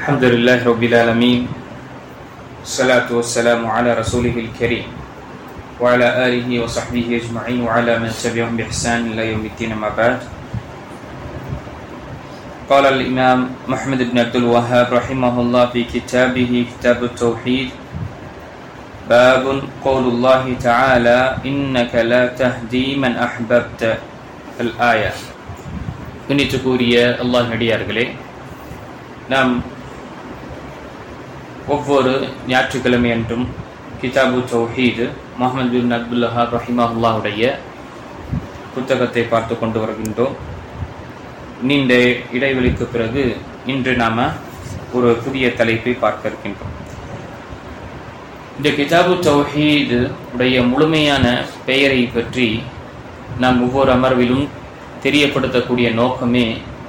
الحمد لله رب العالمين الصلاة والسلام على رسوله الكريم وعلى آله وصحبه أجمعين وعلى من تبعهم بإحسان إلى يوم الدين أما بعد. قال الإمام محمد بن عبد الوهاب رحمه الله في كتابه كتاب التوحيد باب قول الله تعالى إنك لا تهدي من أحببت الآية. கண்ணியத்துக்குரிய அல்லாஹ் நடிகார்களே, நாம் ஒவ்வொரு ஞாயிற்றுக்கிழமை அன்றும் கிதாபு தௌஹீது முஹம்மது பின் அப்துல் வஹாப் ரஹிமஹுல்லாஹுடைய புத்தகத்தை பார்த்து கொண்டு வருகின்றோம். நீண்ட இடைவெளிக்கு பிறகு இன்று நாம் ஒரு புதிய தலைப்பை பார்க்க இருக்கின்றோம். இந்த கிதாபு தௌஹீது உடைய முழுமையான பெயரை பற்றி நாம் ஒவ்வொரு அமர்விலும் தெரியப்படுத்தக்கூடிய நோக்கமே,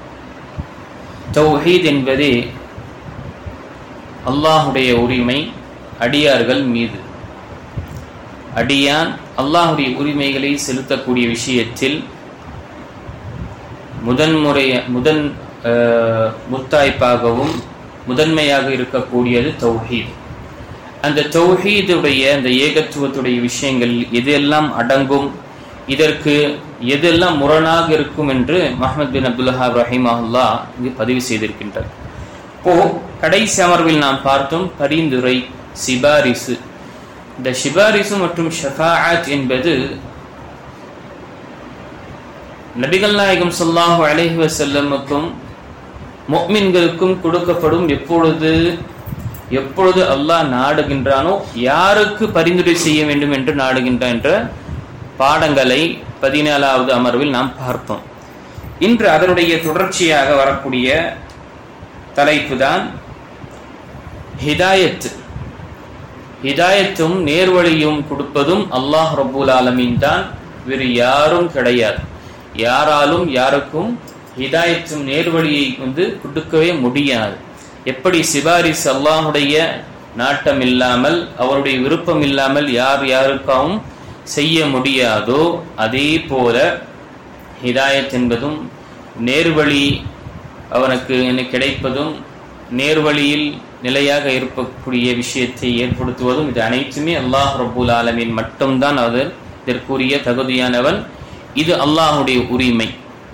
தௌஹீத் என்பதே அல்லாஹுடைய உரிமை அடியார்கள் மீது. அல்லாஹுடைய உரிமைகளை செலுத்தக்கூடிய விஷயத்தில் முத்தாய்ப்பாகவும் முதன்மையாக இருக்கக்கூடியது தௌஹீத். அந்த தௌஹீதுடைய அந்த ஏகத்துவத்துடைய விஷயங்கள் எதெல்லாம் அடங்கும், இதற்கு எதெல்லாம் முரணாக இருக்கும் என்று முஹம்மது பின் அப்துல் வஹாப் ரஹிமஹுல்லாஹ் இங்கு பதிவு செய்திருக்கின்றார். கடைசி அமர்வில் நாம் பார்த்தோம் பரிந்துரை, சிபாரிசு. இந்த சிபாரிசு மற்றும் ஷஃபாஅத் என்பது நபிகள் நாயகம் ஸல்லல்லாஹு அலைஹி வஸல்லமுக்கும் முஃமின்களுக்கும் கொடுக்கப்படும் எப்பொழுது அல்லாஹ் நாடுகின்றானோ யாருக்கு பரிந்துரை செய்ய வேண்டும் என்று நாடுகின்றான் என்ற பாடங்களை 14வது அமர்வில் நாம் பார்த்தோம். இன்று அதனுடைய தொடர்ச்சியாக வரக்கூடிய தலைப்பு தான் ஹிதாயத். ஹிதாயத்தும் நேர்வழியும் கொடுப்பதும் அல்லாஹ் ரப்பல் ஆலமீன் தான், வேறு யாரும் கிடையாது. யாராலும் யாருக்கும் ஹிதாயத்தும் நேர்வழியை கொடுக்கவே முடியாது. எப்படி சிபாரிசு அல்லாஹுடைய நாட்டம் இல்லாமல், அவருடைய விருப்பம் இல்லாமல் யாருக்காகவும் செய்ய முடியாதோ, அதே போல ஹிதாயத் என்பதும் நேர்வழி அவனுக்கு கிடைப்பதும் நேர்வழியில் நிலையாக இருக்கக்கூடிய விஷயத்தை ஏற்படுத்துவதும், இது அனைத்துமே அல்லாஹ் ரப்பல் ஆலமீன் மட்டும்தான் இதற்குரிய தகுதியானவன். இது அல்லாஹுடைய உரிமை.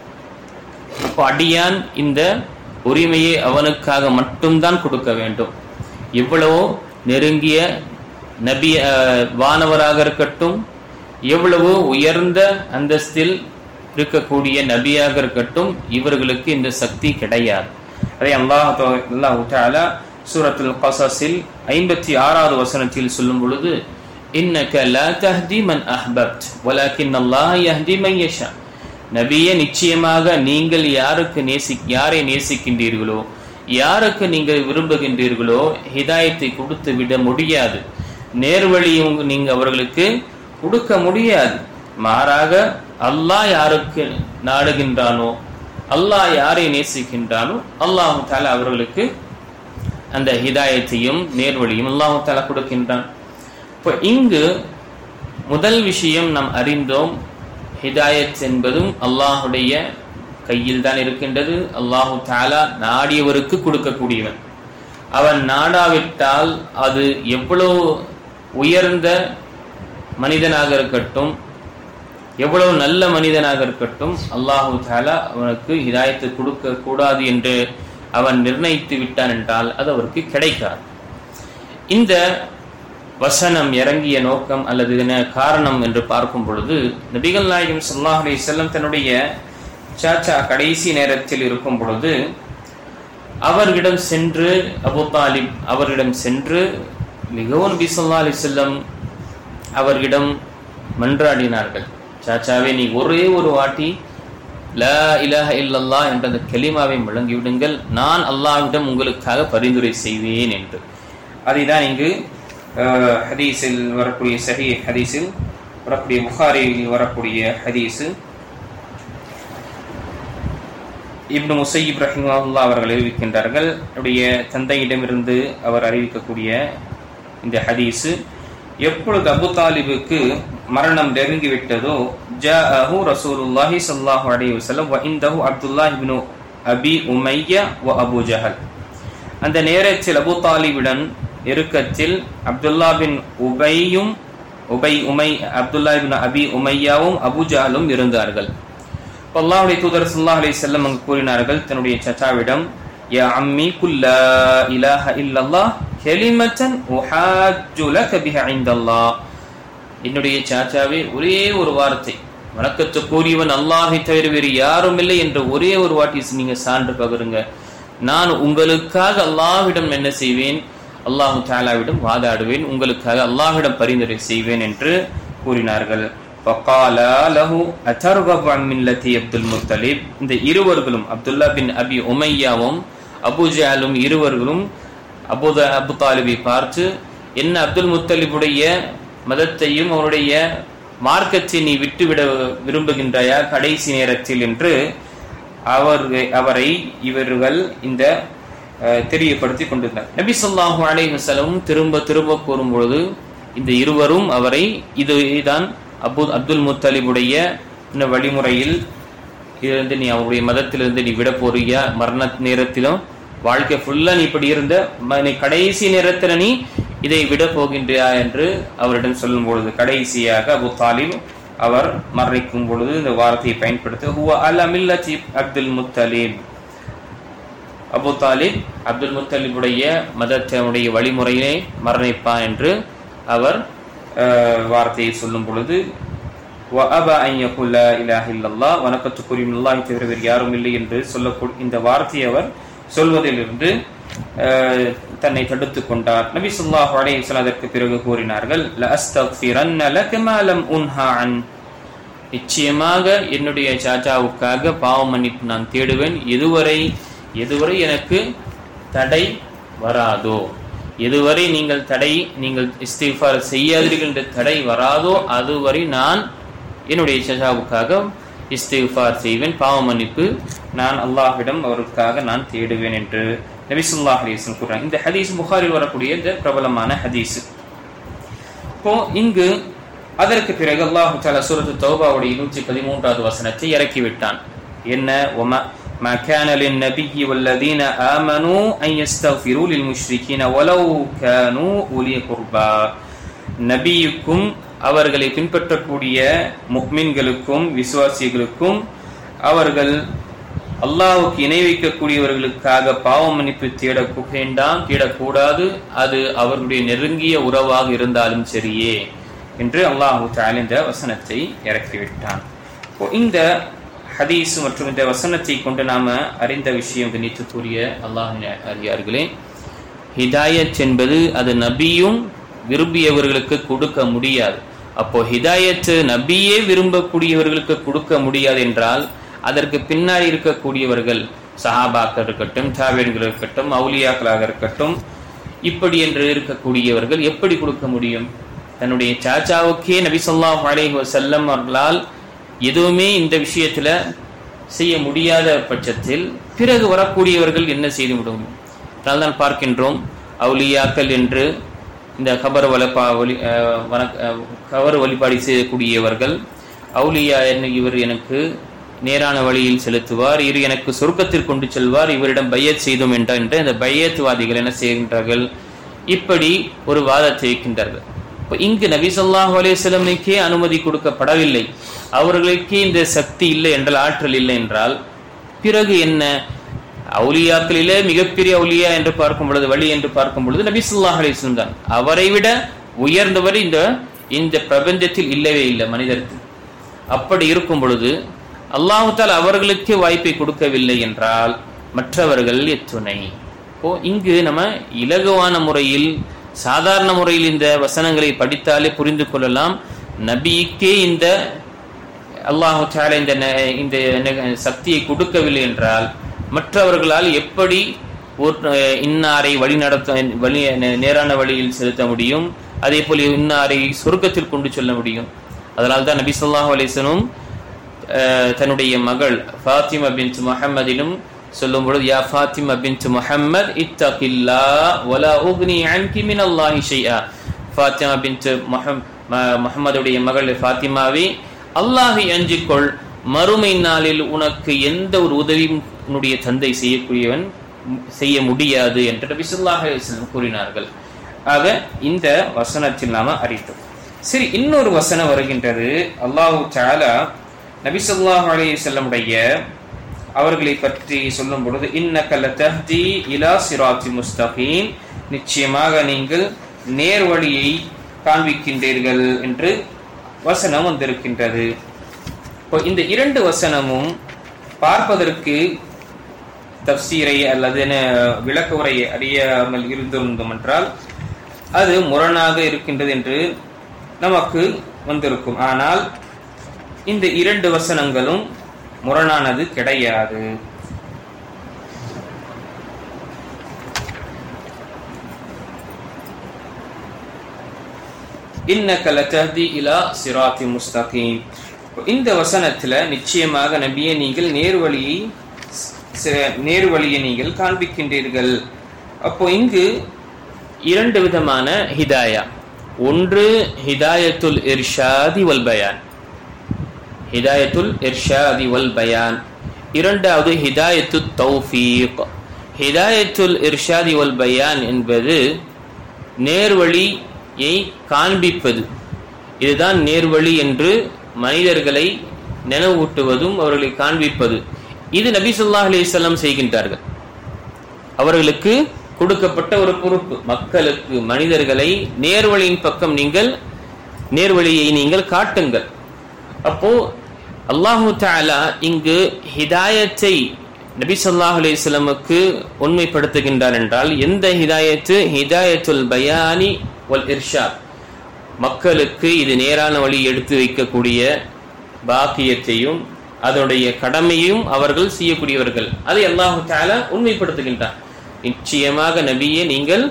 அப்போ அடியான் இந்த உரிமையை அவனுக்காக மட்டும்தான் கொடுக்க வேண்டும். எவ்வளவோ நெருங்கிய நபி வானவராக இருக்கட்டும், எவ்வளவோ உயர்ந்த அந்தஸ்தில் இருக்கக்கூடிய நபியாக இருக்கட்டும், இவர்களுக்கு இந்த சக்தி கிடையாது. அதை அல்லாஹ் தஆலா சூரத்துல் கஸஸில் 56வது வசனத்தில் சொல்லும் பொழுது, இன்னக லா தஹ்தி மன் அஹ்பப்த் வலக்கின் அல்லாஹ் யஹ்தி மன் யஷா. நபியே, நிச்சயமாக நீங்கள் யாரை நேசிக்கின்றீர்களோ, யாருக்கு நீங்கள் விரும்புகின்றீர்களோ ஹிதாயத்தை கொடுத்து விட முடியாது. நேர்வழியும் நீங்க அவர்களுக்கு கொடுக்க முடியாது. மாறாக அல்லாஹ் யாருக்கு நாடுகின்றானோ, அல்லாஹ் யாரை நேசிக்கின்றானோ அல்லாஹ் தஆலா அவர்களுக்கு அந்த ஹிதாயத்தையும் நேர்வழியும் அல்லாஹ் தஆலா கொடுக்கின்றான். இப்போ இங்கு முதல் விஷயம் நாம் அறிந்தோம், ஹிதாயத் என்பதும் அல்லாஹுடைய கையில் தான் இருக்கின்றது. அல்லாஹ் தஆலா நாடியவருக்கு கொடுக்கக்கூடியவன். அவன் நாடாவிட்டால் அது எவ்வளவு உயர்ந்த மனிதனாக இருக்கட்டும், எவ்வளவு நல்ல மனிதனாக இருக்கட்டும், அல்லாஹு தஆலா அவனுக்கு ஹிதாயத்தை கொடுக்க கூடாது என்று அவன் நிர்ணயித்து விட்டான் என்றால் அது அவருக்கு கிடைக்காது. இந்த வசனம் இறங்கிய நோக்கம் அல்லது காரணம் என்று பார்க்கும் பொழுது, நபிகள் நாயகம் ஸல்லல்லாஹு அலைஹி வஸல்லம் தன்னுடைய சாச்சா கடைசி நேரத்தில் இருக்கும் பொழுது அவர்களிடம் சென்று, அபூ தாலிப் அவர்களிடம் சென்று மிகவும் நபி ஸல்லல்லாஹு அலைஹி வஸல்லம் அவர்களிடம் மன்றாடினார்கள். சாச்சாவே, நீ ஒரே ஒரு வாட்டி லா இலாஹ இல்லல்லாஹ் என்ற அந்த கலிமாவை முழங்கிவிடுங்கள், நான் அல்லாஹ்விடம் உங்களுக்காக பரிந்துரை செய்வேன் என்று. அதுதான் இங்கு ஹதீஸில் வரக்கூடிய சஹீஹ் ஹதீஸில் வரக்கூடிய புகாரியில் வரக்கூடிய ஹதீஸு. இப்னு முஸையிப் ரஹிமஹுல்லாஹ் அவர்கள் அறிவிக்கின்றார்கள், அவருடைய தந்தையிடமிருந்து அவர் அறிவிக்கக்கூடிய இந்த ஹதீஸு, எப்பொழுது அபூ தாலிபுக்கு மரணம் நெருங்கிவிட்டதோ, ஜாஅஹு ரசூலுல்லாஹி ஸல்லல்லாஹு அலைஹி வஸல்லம் வ இன்தஹு அப்துல்லாஹ் இப்னு அபி உமையா வ அபூ ஜஹல். அந்த நேரத்தில் அபூ தாலிபுடன் நெருக்கத்தில் அப்துல்லா பின் அபி உமையாவும் அபூ ஜஹலும் இருந்தார்கள். அல்லாஹ்வுடைய தூதர் ஸல்லல்லாஹு அலைஹி வஸல்லம் அங்கு கூறினார்கள் தன்னுடைய சச்சாவிடம், யா அம்மி குல் லா இலாஹ இல்லல்லாஹ் கலிமத்தன் உஹாஜ்ஜு லக பிஹா இன்தல்லாஹ். என்னுடைய சாச்சாவே, ஒரே ஒரு வார்த்தை, வணக்கத்துக்குரியவன் அல்லாஹை தவிர வேறு யாரும் இல்லை என்ற ஒரே ஒரு வாட்டி நீங்க சான்று பகருங்க, நான் உங்களுக்காக அல்லாஹ்விடம் என்ன செய்வேன், அல்லாஹு தஆலாவிடம் வாதாடுவேன், உங்களுக்காக அல்லாஹ்விடம் பரிந்துரை செய்வேன் என்று கூறினார்கள். ஃபகாலா லஹு அதர்கபு அன் மில்லதி அப்துல் முத்தலிப். இந்த இருவர்களும், அப்துல்லா பின் அபி உமையாவும் அபூ ஜஹலும் இருவர்களும் அபூ தாலிபை பார்த்து, என்ன அப்துல் முத்தலிபுடைய மதத்தையும் அவருடைய மார்க்கத்தை நீ விட்டுவிட விரும்புகின்றாயா கடைசி நேரத்தில் என்று அவரை இவர்கள் இந்த தெரியப்படுத்தி கொண்டிருந்தார். நபி ஸல்லல்லாஹு அலைஹி வஸல்லம் திரும்ப கூறும் பொழுது இந்த இருவரும் அவரை இதுதான் அப்துல் முத்தலிபுடைய இந்த வழிமுறையில் இருந்து நீ அவருடைய மதத்திலிருந்து நீ விட போறியா, மரண நேரத்திலும் வாழ்க்கை ஃபுல்லா நீ இப்படி இருந்த கடைசி நேரத்தில் நீ இதை விட போகின்றியா என்று அவரிடம் சொல்லும் பொழுது கடைசியாக அபூ தாலிப் அவர் மரணிக்கும் பொழுது இந்த வார்த்தையை பயன்படுத்த ஹுவ அலா மில்லதி Abdul Muttalib, Abu Talib Abdul முத்தலிபுடைய மதத்தினுடைய வழிமுறையை மரணிப்பான் என்று அவர் வார்த்தையை சொல்லும் பொழுது வஅபா அன் யகுல இலாஹ இல்லல்லாஹ், வணக்கத்துக்குரிய அல்லாஹ் தவிர வேறு யாரும் இல்லை என்று சொல்லக்கூடிய இந்த வார்த்தையை அவர் சொல்வதிலிருந்து தன்னை தடுத்துக் கொண்டார். நபி ஸல்லல்லாஹு அலைஹி வஸல்லம் அதற்கு பிறகு கூறினார்கள், ல அஸ்தக்ஃபிரன்ன லக மா லம் உன்ஹா அன், நிச்சயமாக என்னுடைய சாச்சாவுக்காக பாவ மன்னிப்பு நான் தேடுவேன், எதுவரை எனக்கு தடை வராதோ, எதுவரை நீங்கள் இஸ்திக்ஃபார் செய்யாதீர்கள் என்ற தடை வராதோ அதுவரை நான் என்னுடைய சாச்சாவுக்காக இஸ்திக்ஃபார் செய்வேன், பாவ மன்னிப்பு நான் அல்லாஹ்விடம் அவருக்காக நான் தேடுவேன் என்று நபி ஸல்லல்லாஹு அலைஹி வஸல்லம் கூறுறாங்க. இந்த ஹதீஸ் புகாரில் வரக்கூடிய இந்த பிரபலமான ஹதீஸ். இப்போ இங்கு அதற்கு பிறகு அல்லாஹ் தஆலா சூரத்து தௌபாவுடைய 113வது வசனத்தை இறக்கிவிட்டான். என்ன, ما كان للنبي والذين آمنوا أن يستغفروا للمشركين ولو كانوا أولي قربى. நபியுக்கும் அவர்களை பின்பற்றக்கூடிய முஃமின்களுக்கும் விசுவாசிகளுக்கும் அவர்கள் அல்லாஹ்வுக்கு இணை வைக்கக்கூடியவர்களுக்காக பாவ மன்னிப்பு தேடக்கூடாது, அது அவர்களுடைய நெருங்கிய உறவாக இருந்தாலும் சரியே என்று அல்லாஹ் தஆலா இந்த வசனத்தை இறக்கிவிட்டான். இந்த ஹதீஸ் மற்றும் இந்த வசனத்தை கொண்டு நாம அறிந்த விஷயம் கணித்துக்குரிய அல்லாஹ்வின் அடியார்களே, ஹிதாயத் என்பது அது நபியும் விரும்பியவர்களுக்கு கொடுக்க முடியாது. அப்போ ஹிதாயத் நபியே விரும்பக்கூடியவர்களுக்கு கொடுக்க முடியாது என்றால் அதற்கு பின்னாடி இருக்கக்கூடியவர்கள் சஹாபாக்கள் இருக்கட்டும், தாபீன்கள் இருக்கட்டும், அவுலியாக்களாக இருக்கட்டும், இப்படி என்று இருக்கக்கூடியவர்கள் எப்படி கொடுக்க முடியும்? தன்னுடைய சாச்சாவுக்கே நபி ஸல்லல்லாஹு அலைஹி வஸல்லம் அவர்களால் எதுவுமே இந்த விஷயத்துல செய்ய முடியாத பட்சத்தில் பிறகு வரக்கூடியவர்கள் என்ன செய்து முடியும்? அதனால் பார்க்கின்றோம், அவுலியாக்கள் என்று இந்த கபர் வழிபாடு செய்யக்கூடியவர்கள், அவுலியா இவர் எனக்கு நேரான வழியில் செலுத்துவார், இவர் எனக்கு சொர்க்கத்தில் கொண்டு செல்வார், இவரிடம் பையத் செய்தோம் என்ற இந்த பையத்வாதிகள் என்ன செய்கின்றார்கள்? இப்படி ஒரு வாதத்தை வைக்கின்றார்கள். இங்கு நபி ஸல்லல்லாஹு அலைஹி வஸல்லமுக்கே அனுமதி கொடுக்கப்படவில்லை, அவர்களுக்கே இந்த சக்தி இல்லை என்றால், ஆற்றல் இல்லை என்றால் பிறகு என்ன? அவுலியாக்களிலே மிகப்பெரிய அவுலியா என்று பார்க்கும் பொழுது, வழி என்று பார்க்கும் பொழுது நபி ஸல்லல்லாஹு அலைஹி வஸல்லம் தான். அவரை விட உயர்ந்தவர் இந்த பிரபஞ்சத்தில் இல்லவே இல்லை மனிதருக்கு. அப்படி இருக்கும் பொழுது அல்லாஹ் தஆலா அவர்களுக்கே வாய்ப்பை கொடுக்கவில்லை என்றால் மற்றவர்கள் எத்துணை? இங்கு நம்ம இலகுவான முறையில், சாதாரண முறையில் இந்த வசனங்களை படித்தாலே புரிந்து கொள்ளலாம். நபிக்கே இந்த அல்லாஹ் தஆலா இந்த சக்தியை கொடுக்கவில்லை என்றால் மற்றவர்களால் எப்படி இன்னாரை நேரான வழியில் செலுத்த முடியும்? அதே போல இன்னாரை சொர்க்கத்தில் கொண்டு செல்ல முடியும். அதனால் தான் நபி ஸல்லல்லாஹு அலைஹி வஸல்லம் தன்னுடைய மகள் ஃபாத்திமா பின்த் முஹம்மதிலும் சொல்லும் பொழுது, யா ஃபாத்திமா பின்த் முஹம்மத் இத்தகில்லாஹ் வலா உக்னி அன்கி மினல்லாஹி ஷைஆ. ஃபாத்திமா பின்த் முஹம்மதுடைய மகள் ஃபாத்திமாவே, அல்லாஹை அஞ்சிக்கொள், மறுமை நாளில் உனக்கு எந்த ஒரு உதவியும் உன்னுடைய தந்தை செய்யக்கூடியவன் செய்ய முடியாது என்று நபி ஸல்லல்லாஹு அலைஹி வஸல்லம் கூறினார்கள். ஆக இந்த வசனத்தில் நாம அறிந்தோம். சரி, இன்னொரு வசனம் வருகின்றது. அல்லாஹ் தஆலா நபி ஸல்லல்லாஹு அலைஹி வஸல்லமுடைய அவர்களை பற்றி சொல்லும் பொழுது, இன்னக லதஹ்தி இலா சிராத்தி முஸ்தகீம், நிச்சயமாக நீங்கள் நேர்வழியை காண்பிக்கின்றீர்கள் என்று வசனம் வந்திருக்கின்றது. இந்த இரண்டு வசனமும் பார்ப்பதற்கு தஃசீரை அல்லது விளக்க உரையை அறியாமல் இருந்திருந்தோம் என்றால் அது முரணாக இருக்கின்றது என்று நமக்கு வந்திருக்கும். ஆனால் இந்த இரண்டு வசனங்களும் முரணானது கிடையாது. இன்னக லதஹ்தி இலா சிராத்தி முஸ்தகீம், இந்த வசனத்துல நிச்சயமாக நபியே நீங்கள் நேர்வழியை நீங்கள் காண்பிக்கின்றீர்கள். அப்போ இங்கு இரண்டு விதமான ஹிதாயா, ஒன்று ஹிதாயத்துல் இர்ஷாதி வல் பயான், ஹிதாயத்துல் இர்ஷாதி வல் பயான், இரண்டாவது ஹிதாயத்துத் தௌஃபீக். ஹிதாயத்துல் இர்ஷாதி வல் பயான் என்பது நேர்வழியை காண்பிப்பது, இதுதான் நேர்வழி என்று மனிதர்களை நினைவூட்டுவதும் அவர்களை காண்பிப்பது. இது நபி ஸல்லல்லாஹு அலைஹி வஸல்லம் செய்கின்றார்கள். அவர்களுக்கு கொடுக்கப்பட்ட ஒரு பொறுப்பு, மக்களுக்கு மனிதர்களை நேர்வழியின் பக்கம் நேர்வழியை நீங்கள் காட்டுங்கள். அப்போ அல்லாஹு தஆலா இங்கு ஹிதாயத்தை நபி ஸல்லல்லாஹு அலைஹி வஸல்லமுக்கு உண்மைப்படுத்துகின்றார் என்றால் எந்த ஹிதாயத்து? ஹிதாயத்துல் பயானி வல் இர்ஷாத், மக்களுக்கு இது நேரான வழி எடுத்து வைக்கக்கூடிய பாக்கியத்தையும் அதனுடைய கடமையும் அவர்கள் செய்யக்கூடியவர்கள், அதை அல்லாஹு தஆலா உண்மைப்படுத்துகின்றார். நிச்சயமாக நபியே நீங்கள்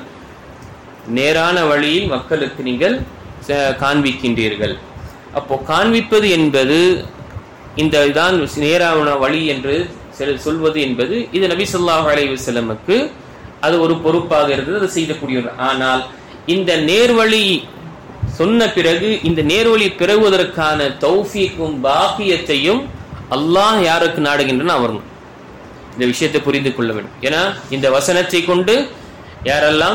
நேரான வழியில் மக்களுக்கு நீங்கள் காண்பிக்கின்றீர்கள். அப்போ காண்பிப்பது என்பது இந்த தான் நேரான வழி என்று சொல்வது என்பது இது நபி ஸல்லல்லாஹு அலைஹி வஸல்லமுக்கு அது ஒரு பொறுப்பாக இருந்தது, அதை செய்யக்கூடியவர். ஆனால் இந்த நேர்வழி சொன்ன பிறகு இந்த நேர்வழி பெறுவதற்கான தௌஃபீக்கும் பாக்கியத்தையும் அல்லாஹ் யாருக்கு நாடுகின்றன அவர்கள் இந்த விஷயத்தை புரிந்து கொள்ள வேண்டும். ஏன்னா இந்த வசனத்தை கொண்டு யாரெல்லாம்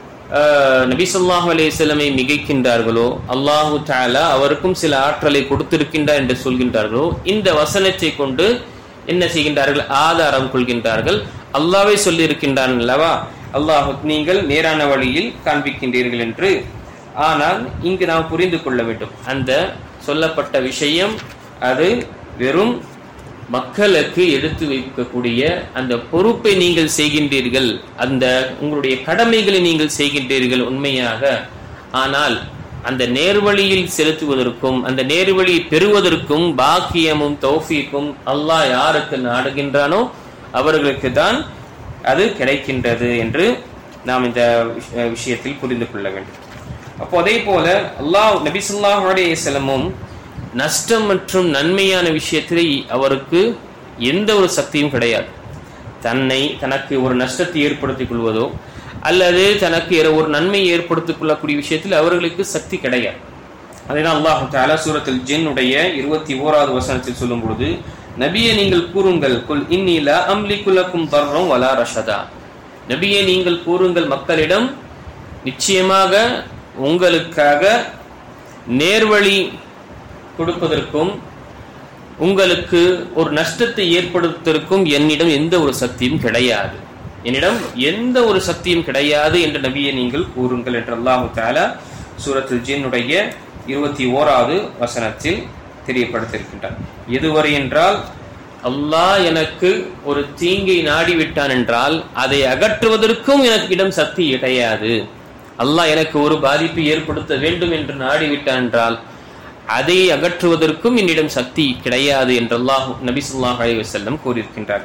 நபி ஸல்லல்லாஹு அலைஹி வஸல்லமை மிகைக்கின்றார்களோ, அல்லாஹு தஆலா அவருக்கும் சில ஆற்றலை கொடுத்திருக்கின்றார் என்று சொல்கின்றார்களோ, இந்த வசனத்தை கொண்டு என்ன செய்கின்றார்கள்? ஆதாரம் கொள்கின்றார்கள். அல்லாஹ்வே சொல்லி இருக்கின்றான் அல்லவா, அல்லாஹ் நீங்கள் நேரான வழியில் காண்பிக்கின்றீர்கள் என்று. ஆனால் இங்கு நாம் புரிந்து கொள்ள வேண்டும், அந்த சொல்லப்பட்ட விஷயம் அது வெறும் மக்களுக்கு எடுத்து வைக்கக்கூடிய அந்த பொறுப்பை நீங்கள் செய்கின்றீர்கள், அந்த உங்களுடைய கடமைகளை நீங்கள் செய்கின்றீர்கள் உண்மையாக. ஆனால் அந்த நேர்வழியில் செலுத்துவதற்கும் அந்த நேர்வழியை பெறுவதற்கும் பாக்கியமும் தௌஃபீக்கும் அல்லாஹ் யாருக்கு நாடுகின்றானோ அவர்களுக்கு தான் அது கிடைக்கின்றது என்று நாம் இந்த விஷயத்தில் புரிந்து கொள்ள வேண்டும். அப்போ அதே போல நபி ஸல்லல்லாஹு அலைஹி வஸல்லமும் நஷ்டம் மற்றும் நன்மையான விஷயத்தில் அவருக்கு எந்த ஒரு சக்தியும் கிடையாது. தனக்கு ஒரு நஷ்டத்தை ஏற்படுத்திக் கொள்வதோ அல்லது தனக்கு ஒரு நன்மையை ஏற்படுத்திக் கொள்ளக்கூடிய விஷயத்தில் அவர்களுக்கு சக்தி கிடையாது. அதனால் அல்லாஹ் தஆலா சூரத்துல் ஜின்னுடைய 21வது வசனத்தில் சொல்லும் பொழுது, நபியே நீங்கள் கூறுங்கள், குல் இன்னி லா அம்லிகு லக்கும் தர்ரம் வலா ரஷதா, நபியே நீங்கள் கூறுங்கள் மக்களிடம், நிச்சயமாக உங்களுக்காக நேர்வழி கொடுப்பதற்கும் உங்களுக்கு ஒரு நஷ்டத்தை ஏற்படுத்துவதற்கும் என்னிடம் எந்த ஒரு சக்தியும் கிடையாது, என்னிடம் எந்த ஒரு சக்தியும் கிடையாது என்று நபியை நீங்கள் கூறுங்கள் என்று அல்லாஹ் தஆலா சூரத்துல் ஜின்னுடைய 21வது வசனத்தில் தெரியப்படுத்தியிருக்கின்றார். எதுவரை என்றால், அல்லாஹ் எனக்கு ஒரு தீங்கை நாடிவிட்டான் என்றால் அதை அகற்றுவதற்கும் எனக்கு இடம் சக்தி கிடையாது. அல்லாஹ் எனக்கு ஒரு பாதிப்பை ஏற்படுத்த வேண்டும் என்று நாடிவிட்டான் என்றால் அதை அகற்றுவதற்கும் என்னிடம் சக்தி கிடையாது என்று நபி ஸல்லல்லாஹு அலைஹி வஸல்லம் கூறியிருக்கின்றார்.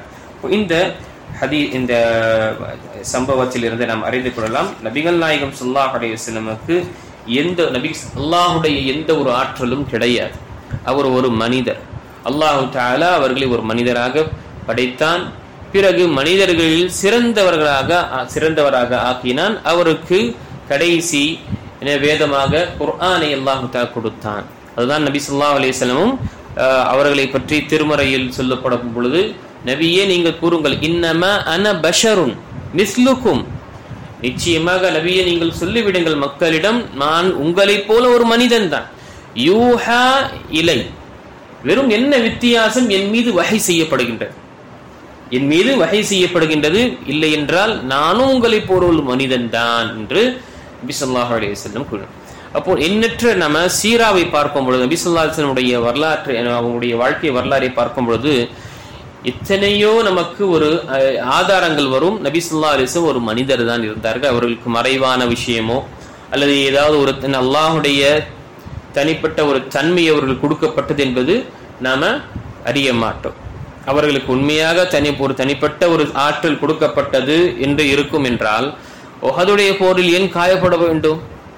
இந்த சம்பவத்தில் இருந்து நாம் அறிந்து கொள்ளலாம், நபிகள் நாயகம் ஸல்லல்லாஹு அலைஹி வஸல்லமுக்கு அல்லாஹுடைய எந்த ஒரு ஆற்றலும் கிடையாது. அவர் ஒரு மனிதர். அல்லாஹ் தஆலா அவர்களை ஒரு மனிதராக படைத்தான். பிறகு மனிதர்களில் சிறந்தவராக ஆக்கினான். அவருக்கு கடைசி வேதமாக குர்ஆனை அல்லாஹ் தஆலா கொடுத்தான். அதுதான் நபி ஸல்லல்லாஹு அலைஹி வஸல்லமும் அவர்களை பற்றி திருமறையில் சொல்லப்படும் பொழுது நபியே நீங்கள் கூறுங்கள், இன்னமா அன பஷருன் மிஸ்லுக்கும், நிச்சயமாக நபியே நீங்கள் சொல்லிவிடுங்கள் மக்களிடம், நான் உங்களை போல ஒரு மனிதன் தான். யூஹா இலை, வெறும் என்ன வித்தியாசம், என் மீது வஹை செய்யப்படுகின்றது, என் மீது வஹை செய்யப்படுகின்றது, இல்லை என்றால் நானும் உங்களை போல ஒரு மனிதன் தான் என்று நபி ஸல்லல்லாஹு அலைஹி வஸல்லம் கூறினார். அப்போ எண்ணற்ற நம்ம சீராவை பார்க்கும் பொழுது, நபி ஸல்லல்லாஹு அலைஹி வஸல்லம் வரலாற்று, அவங்களுடைய வாழ்க்கை வரலாறை பார்க்கும் பொழுது எத்தனையோ நமக்கு ஒரு ஆதாரங்கள் வரும். நபி ஸல்லல்லாஹு அலைஹி வஸல்லம் ஒரு மனிதர் தான் இருந்தார்கள். அவர்களுக்கு மறைவான விஷயமோ அல்லது ஏதாவது ஒரு அல்லாஹ்வுடைய தனிப்பட்ட ஒரு தன்மை அவர்கள் கொடுக்கப்பட்டது என்பது நாம அறிய மாட்டோம். அவர்களுக்கு உண்மையாக ஒரு தனிப்பட்ட ஒரு ஆற்றல் கொடுக்கப்பட்டது என்று இருக்கும் என்றால் உஹதுடைய போரில் ஏன் காயப்பட வேண்டும்?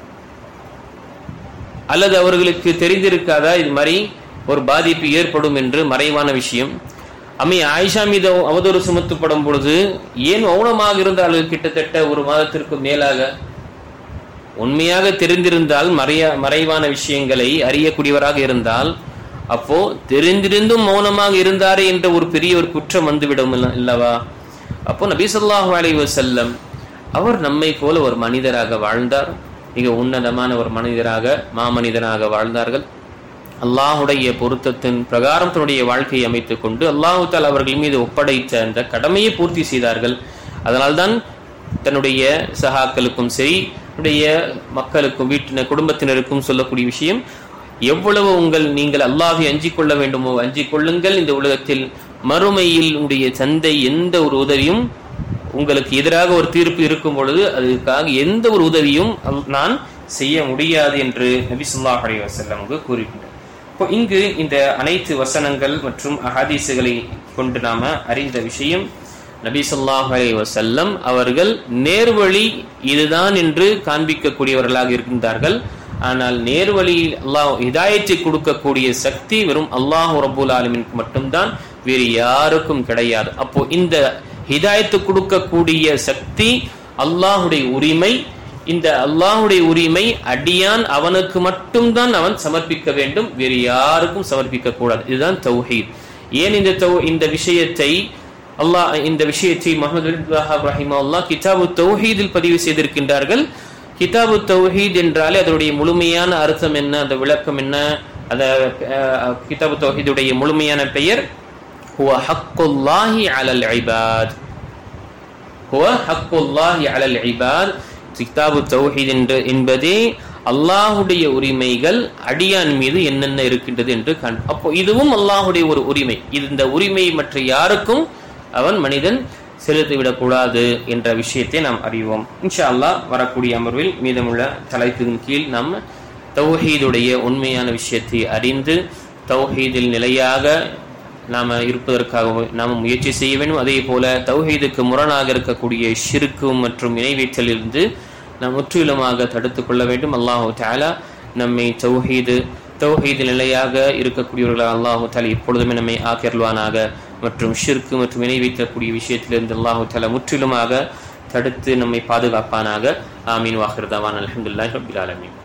அல்லது அவர்களுக்கு தெரிந்திருக்காதா இது மாதிரி ஒரு பாதிப்பு ஏற்படும் என்று மறைவான விஷயம்? அம்மை ஆயிஷா மீது அவதூறு சுமத்தப்படும் பொழுது ஏன் மௌனமாக இருந்தார்கள்? கிட்டத்தட்ட ஒரு மாதத்திற்கு மேலாக. உண்மையாக தெரிந்திருந்தால், மறைவான விஷயங்களை அறியக்கூடியவராக இருந்தால், அப்போ தெரிந்திருந்தும் மௌனமாக இருந்தாரே என்ற ஒரு பெரிய ஒரு குற்றம் வந்துவிடும் இல்லவா? அப்போ நபி ஸல்லல்லாஹு அலைஹி வஸல்லம் அவர் நம்மை போல ஒரு மனிதராக வாழ்ந்தார். மிக உன்னதமான ஒரு மனிதராக, மாமனிதனாக வாழ்ந்தார்கள். அல்லாஹுடைய பொருத்தத்தின் பிரகாரம் தன்னுடைய வாழ்க்கையை அமைத்துக் கொண்டு அல்லாஹு தஆலா அவர்கள் மீது ஒப்படைத்த அந்த கடமையை பூர்த்தி செய்தார்கள். அதனால்தான் தன்னுடைய சகாக்களுக்கும் சரி, தன்னுடைய மக்களுக்கும் குடும்பத்தினருக்கும் சொல்லக்கூடிய விஷயம், எவ்வளவு நீங்கள் அல்லாஹ்வை அஞ்சிக் கொள்ள வேண்டுமோ அஞ்சிக் கொள்ளுங்கள். இந்த உலகத்தில் மறுமையில் உடைய தந்தை எந்த ஒரு உதவியும் உங்களுக்கு எதிராக ஒரு தீர்ப்பு இருக்கும் பொழுது அதுக்காக எந்த ஒரு உதவியும் நான் செய்ய முடியாது என்று நபி ஸல்லல்லாஹு அலைஹி வஸல்லம் கூறுகின்றார். இப்போ இங்கு இந்த அனைத்து வசனங்கள் மற்றும் அஹாதீசுகளை கொண்டு நாம அறிந்த விஷயம், நபி ஸல்லல்லாஹு அலைஹி வஸல்லம் அவர்கள் நேர்வழி இதுதான் என்று காண்பிக்கக்கூடியவர்களாக இருக்கின்றார்கள். ஆனால் நேர்வழியில் அல்லாஹ் ஹிதாயத்தை கொடுக்கக்கூடிய சக்தி வெறும் அல்லாஹ் ரப்பல் ஆலமீனுக்கு மட்டும்தான், வேறு யாருக்கும் கிடையாது. அப்போ இந்த ஹிதாயத்து கொடுக்கக்கூடிய சக்தி அல்லாஹுடைய உரிமை. இந்த அல்லாஹுடைய உரிமை அடியான் அவனுக்கு மட்டும்தான் அவன் சமர்ப்பிக்க வேண்டும், வேறு யாருக்கும் சமர்ப்பிக்க கூடாது. இதுதான் தௌஹீத். ஏன் இந்த விஷயத்தை முஹம்மது பின் வஹாப் ரஹிமஹுல்லாஹ் கிதாபு தௌஹீதில் பதிவு செய்திருக்கின்றார்கள். கிதாபு தௌஹீத் என்றாலே அதனுடைய முழுமையான அர்த்தம் என்ன, அந்த விளக்கம் என்ன? கிதாபு தௌஹீதுடைய முழுமையான பெயர் ஹுவ ஹக்குல்லாஹி அலல் இபாத். ஹுவ ஹக்குல்லாஹி அலல் இபாத். கிதாபு தௌஹீத் என்பதே அல்லாஹுடைய உரிமைகள் அடியான் மீது என்னென்ன இருக்கின்றது என்று அப்போ இதுவும் அல்லாஹுடைய ஒரு உரிமை. இந்த உரிமை மற்ற யாருக்கும் அவன் மனிதன் செலுத்திவிடக் கூடாது என்ற விஷயத்தை நாம் அறிவோம். இன்ஷா அல்லாஹ் வரக்கூடிய அமர்வில் மீதமுள்ள தலைப்பின் கீழ் நாம் தௌஹீதுடைய உண்மையான விஷயத்தை அறிந்து தௌஹீதில் நிலையாக நாம் இருப்பதற்காக நாம் முயற்சி செய்ய வேண்டும். அதே போல தௌஹீதுக்கு முரணாக இருக்கக்கூடிய ஷிர்க்கு மற்றும் இணைவேற்றலிருந்து நாம் முற்றிலுமாக தடுத்துக் கொள்ள வேண்டும். அல்லாஹு தஆலா நம்மை தௌஹீது நிலையாக இருக்கக்கூடியவர்களாக அல்லாஹு தஆலா எப்பொழுதுமே நம்மை ஆக்கியருள்வானாக. மற்றும் ஷிர்க்கு மற்றும் இணைவேற்றக்கூடிய விஷயத்திலிருந்து அல்லாஹு தஆலா முற்றிலுமாக தடுத்து நம்மை பாதுகாப்பானாக. ஆமீன். வாஹிர் தவானா அல்ஹம்துலில்லாஹி ரப்பில் ஆலமீன்.